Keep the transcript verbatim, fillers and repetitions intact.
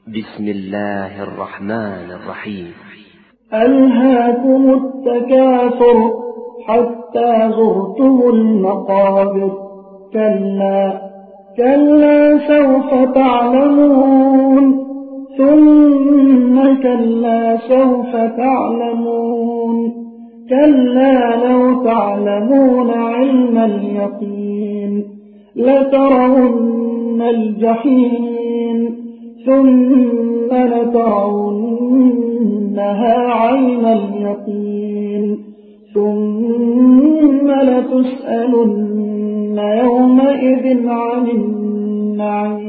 بسم الله الرحمن الرحيم. ألهاكم التكاثر حتى زرتم المقابر. كلا كلا سوف تعلمون ثم كلا سوف تعلمون كلا لو تعلمون علم اليقين لترون الجحيم ثم لترونها عين اليقين ثم لتسألن يومئذ عن النعيم.